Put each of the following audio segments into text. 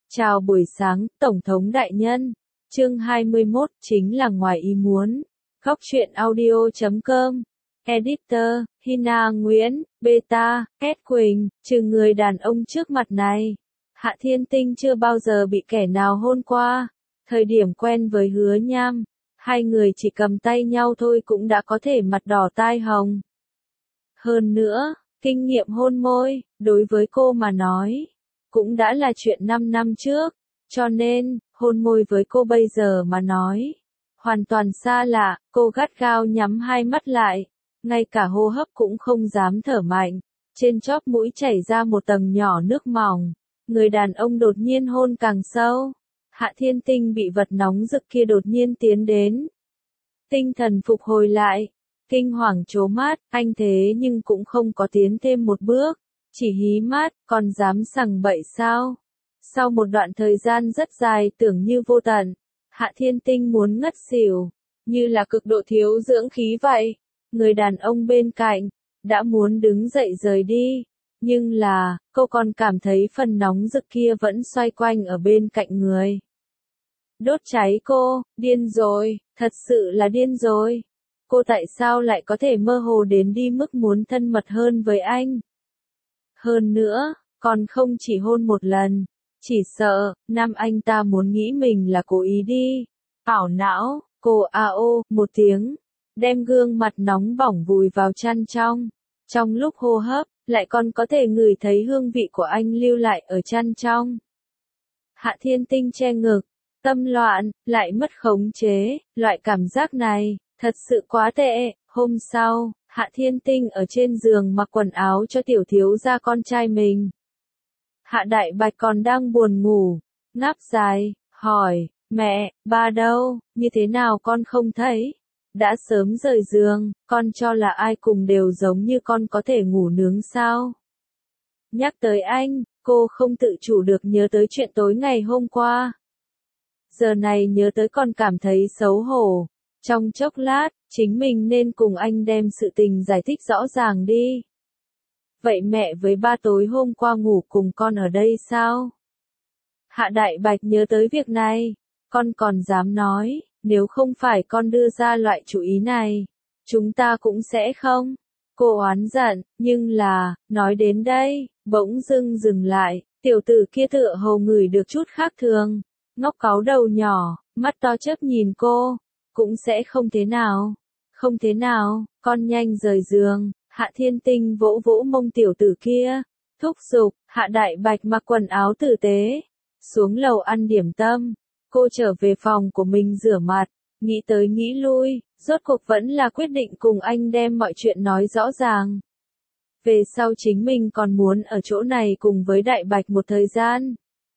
Chào buổi sáng, Tổng thống đại nhân. Chương 21 chính là ngoài ý muốn. Góc truyện audio.com. Editor, Hina Nguyễn, Beta, Kết Quỳnh, trừ người đàn ông trước mặt này. Hạ Thiên Tinh chưa bao giờ bị kẻ nào hôn qua. Thời điểm quen với Hứa Nham, hai người chỉ cầm tay nhau thôi cũng đã có thể mặt đỏ tai hồng. Hơn nữa, kinh nghiệm hôn môi, đối với cô mà nói, cũng đã là chuyện 5 năm trước, cho nên, hôn môi với cô bây giờ mà nói, hoàn toàn xa lạ. Cô gắt gao nhắm hai mắt lại, ngay cả hô hấp cũng không dám thở mạnh, trên chóp mũi chảy ra một tầng nhỏ nước mỏng. Người đàn ông đột nhiên hôn càng sâu. Hạ Thiên Tinh bị vật nóng rực kia đột nhiên tiến đến. Tinh thần phục hồi lại, kinh hoàng trố mắt, anh thế nhưng cũng không có tiến thêm một bước, chỉ hí mắt, còn dám sằng bậy sao? Sau một đoạn thời gian rất dài tưởng như vô tận, Hạ Thiên Tinh muốn ngất xỉu, như là cực độ thiếu dưỡng khí vậy. Người đàn ông bên cạnh, đã muốn đứng dậy rời đi, nhưng là, cô còn cảm thấy phần nóng rực kia vẫn xoay quanh ở bên cạnh người. Đốt cháy cô, điên rồi, thật sự là điên rồi. Cô tại sao lại có thể mơ hồ đến đi mức muốn thân mật hơn với anh? Hơn nữa, còn không chỉ hôn một lần, chỉ sợ, nam anh ta muốn nghĩ mình là cố ý đi. Ảo não, cô ao một tiếng, đem gương mặt nóng bỏng vùi vào chăn trong. Trong lúc hô hấp, lại còn có thể ngửi thấy hương vị của anh lưu lại ở chăn trong. Hạ Thiên Tinh che ngực, tâm loạn, lại mất khống chế, loại cảm giác này, thật sự quá tệ. Hôm sau, Hạ Thiên Tinh ở trên giường mặc quần áo cho tiểu thiếu gia con trai mình. Hạ Đại Bạch còn đang buồn ngủ, ngáp dài, hỏi, mẹ, ba đâu, như thế nào con không thấy? Đã sớm rời giường, con cho là ai cùng đều giống như con có thể ngủ nướng sao? Nhắc tới anh, cô không tự chủ được nhớ tới chuyện tối ngày hôm qua. Giờ này nhớ tới còn cảm thấy xấu hổ. Trong chốc lát, chính mình nên cùng anh đem sự tình giải thích rõ ràng đi. Vậy mẹ với ba tối hôm qua ngủ cùng con ở đây sao? Hạ Đại Bạch nhớ tới việc này, con còn dám nói, nếu không phải con đưa ra loại chủ ý này, chúng ta cũng sẽ không. Cô oán giận, nhưng là, nói đến đây, bỗng dưng dừng lại, tiểu tử kia tựa hồ ngửi được chút khác thường, ngóc cáu đầu nhỏ, mắt to chớp nhìn cô. Cũng sẽ không thế nào. Không thế nào, con nhanh rời giường. Hạ Thiên Tinh vỗ vỗ mông tiểu tử kia, thúc giục. Hạ Đại Bạch mặc quần áo tử tế, xuống lầu ăn điểm tâm. Cô trở về phòng của mình rửa mặt, nghĩ tới nghĩ lui, rốt cuộc vẫn là quyết định cùng anh đem mọi chuyện nói rõ ràng. Về sau chính mình còn muốn ở chỗ này cùng với Đại Bạch một thời gian.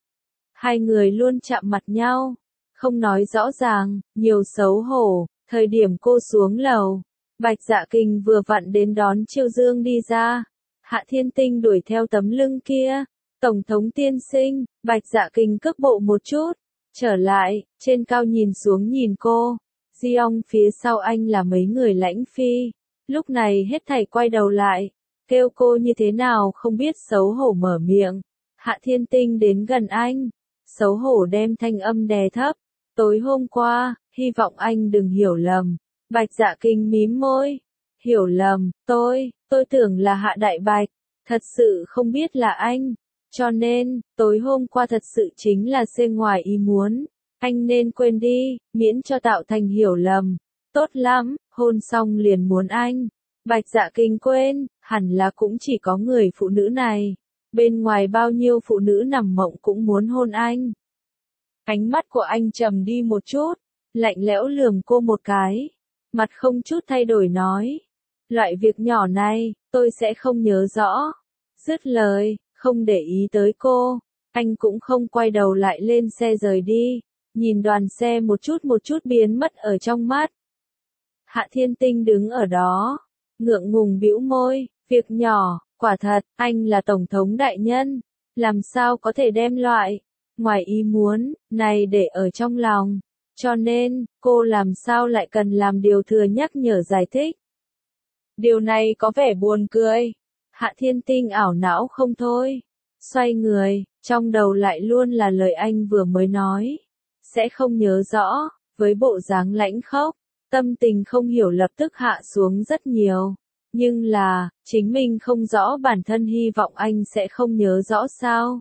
Hai người luôn chạm mặt nhau, không nói rõ ràng, nhiều xấu hổ. Thời điểm cô xuống lầu, Bạch Dạ Kình vừa vặn đến đón Chiêu Dương đi ra. Hạ Thiên Tinh đuổi theo tấm lưng kia. Tổng thống tiên sinh. Bạch Dạ Kình cước bộ một chút, trở lại, trên cao nhìn xuống nhìn cô. Diong phía sau anh là mấy người lãnh phi. Lúc này hết thảy quay đầu lại, kêu cô như thế nào không biết xấu hổ mở miệng. Hạ Thiên Tinh đến gần anh, xấu hổ đem thanh âm đè thấp. Tối hôm qua, hy vọng anh đừng hiểu lầm. Bạch Dạ Kình mím môi. Hiểu lầm, tôi tưởng là Hạ Đại Bạch. Thật sự không biết là anh. Cho nên, tối hôm qua thật sự chính là xê ngoài ý muốn. Anh nên quên đi, miễn cho tạo thành hiểu lầm. Tốt lắm, hôn xong liền muốn anh. Bạch Dạ Kình quên, hẳn là cũng chỉ có người phụ nữ này. Bên ngoài bao nhiêu phụ nữ nằm mộng cũng muốn hôn anh. Ánh mắt của anh trầm đi một chút, lạnh lẽo lườm cô một cái, mặt không chút thay đổi nói, loại việc nhỏ này, tôi sẽ không nhớ rõ. Dứt lời, không để ý tới cô, anh cũng không quay đầu lại lên xe rời đi, nhìn đoàn xe một chút biến mất ở trong mắt. Hạ Thiên Tinh đứng ở đó, ngượng ngùng bĩu môi, việc nhỏ, quả thật, anh là tổng thống đại nhân, làm sao có thể đem loại ngoài ý muốn này để ở trong lòng, cho nên, cô làm sao lại cần làm điều thừa nhắc nhở giải thích. Điều này có vẻ buồn cười. Hạ Thiên Tinh ảo não không thôi. Xoay người, Trong đầu lại luôn là lời anh vừa mới nói. Sẽ không nhớ rõ, với bộ dáng lãnh khốc, tâm tình không hiểu lập tức hạ xuống rất nhiều. Nhưng là, chính mình không rõ bản thân hy vọng anh sẽ không nhớ rõ sao.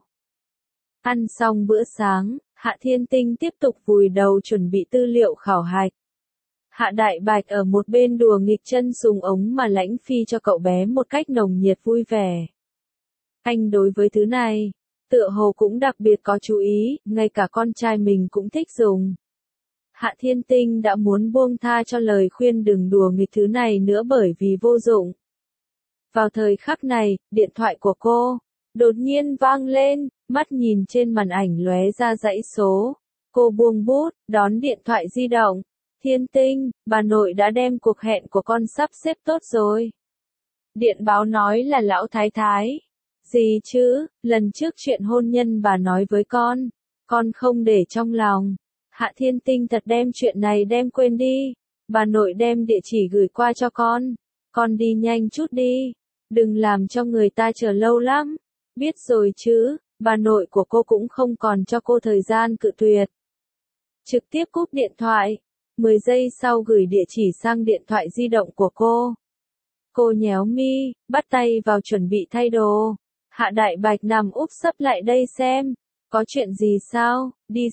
Ăn xong bữa sáng, Hạ Thiên Tinh tiếp tục vùi đầu chuẩn bị tư liệu khảo hạch. Hạ Đại Bạch ở một bên đùa nghịch chân dùng ống mà lãnh phi cho cậu bé một cách nồng nhiệt vui vẻ. Anh đối với thứ này, tựa hồ cũng đặc biệt có chú ý, ngay cả con trai mình cũng thích dùng. Hạ Thiên Tinh đã muốn buông tha cho lời khuyên đừng đùa nghịch thứ này nữa bởi vì vô dụng. Vào thời khắc này, điện thoại của cô đột nhiên vang lên, mắt nhìn trên màn ảnh lóe ra dãy số. Cô buông bút, đón điện thoại di động. Thiên Tinh, bà nội đã đem cuộc hẹn của con sắp xếp tốt rồi. Điện báo nói là lão thái thái. Gì chứ, lần trước chuyện hôn nhân bà nói với con không để trong lòng. Hạ Thiên Tinh thật đem chuyện này đem quên đi. Bà nội đem địa chỉ gửi qua cho con đi nhanh chút đi. Đừng làm cho người ta chờ lâu lắm. Biết rồi chứ, bà nội của cô cũng không còn cho cô thời gian cự tuyệt. Trực tiếp cúp điện thoại. 10 giây sau gửi địa chỉ sang điện thoại di động của cô. Cô nhéo mi, bắt tay vào chuẩn bị thay đồ. Hạ Đại Bạch nằm úp sấp lại đây xem. Có chuyện gì sao? Đi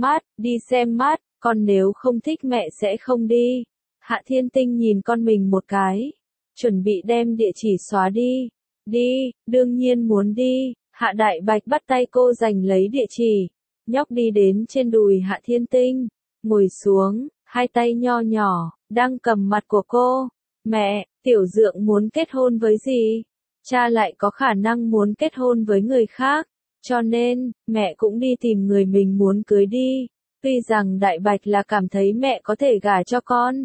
xem mắt, con nếu không thích mẹ sẽ không đi. Hạ Thiên Tinh nhìn con mình một cái. Chuẩn bị đem địa chỉ xóa đi. Đi, đương nhiên muốn đi. Hạ Đại Bạch bắt tay cô giành lấy địa chỉ. Nhóc đi đến trên đùi Hạ Thiên Tinh. Ngồi xuống, hai tay nho nhỏ, đang cầm mặt của cô. Mẹ, Tiểu Dượng muốn kết hôn với gì? Cha lại có khả năng muốn kết hôn với người khác. Cho nên, mẹ cũng đi tìm người mình muốn cưới đi. Tuy rằng Đại Bạch là cảm thấy mẹ có thể gả cho con.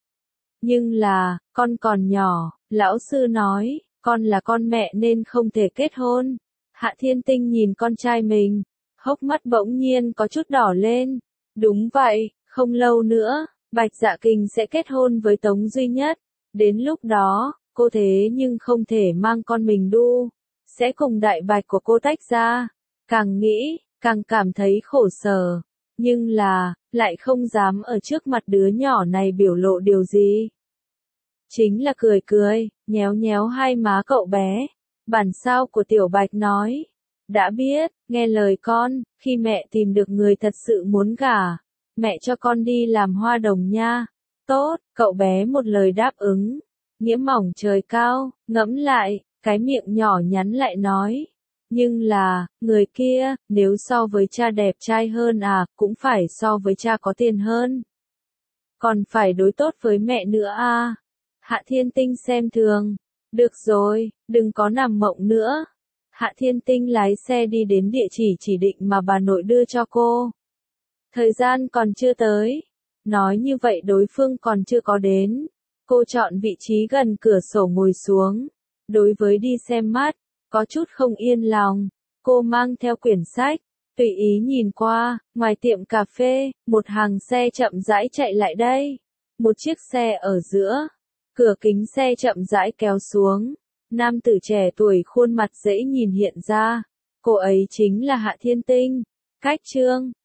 Nhưng là, con còn nhỏ, lão sư nói, con là con mẹ nên không thể kết hôn. Hạ Thiên Tinh nhìn con trai mình, hốc mắt bỗng nhiên có chút đỏ lên. Đúng vậy, không lâu nữa, Bạch Dạ Kình sẽ kết hôn với Tống Duy Nhất. Đến lúc đó, cô thế nhưng không thể mang con mình đu. Sẽ cùng Đại Bạch của cô tách ra. Càng nghĩ, càng cảm thấy khổ sở. Nhưng là, lại không dám ở trước mặt đứa nhỏ này biểu lộ điều gì. Chính là cười, nhéo nhéo hai má cậu bé. Bản sao của Tiểu Bạch nói. Đã biết, nghe lời con, khi mẹ tìm được người thật sự muốn gả, mẹ cho con đi làm hoa đồng nha. Tốt, cậu bé một lời đáp ứng. Nghĩa mỏng trời cao, ngẫm lại, cái miệng nhỏ nhắn lại nói. Nhưng là, người kia, nếu so với cha đẹp trai hơn cũng phải so với cha có tiền hơn. Còn phải đối tốt với mẹ nữa Hạ Thiên Tinh xem thường. Được rồi, đừng có nằm mộng nữa. Hạ Thiên Tinh lái xe đi đến địa chỉ định mà bà nội đưa cho cô. Thời gian còn chưa tới. Nói như vậy đối phương còn chưa có đến. Cô chọn vị trí gần cửa sổ ngồi xuống. Đối với đi xem mắt, có chút không yên lòng. Cô mang theo quyển sách, tùy ý nhìn qua, ngoài tiệm cà phê, một hàng xe chậm rãi chạy lại đây. Một chiếc xe ở giữa. Cửa kính xe chậm rãi kéo xuống. Nam tử trẻ tuổi khuôn mặt dễ nhìn hiện ra. Cô ấy chính là Hạ Thiên Tinh. Cách chương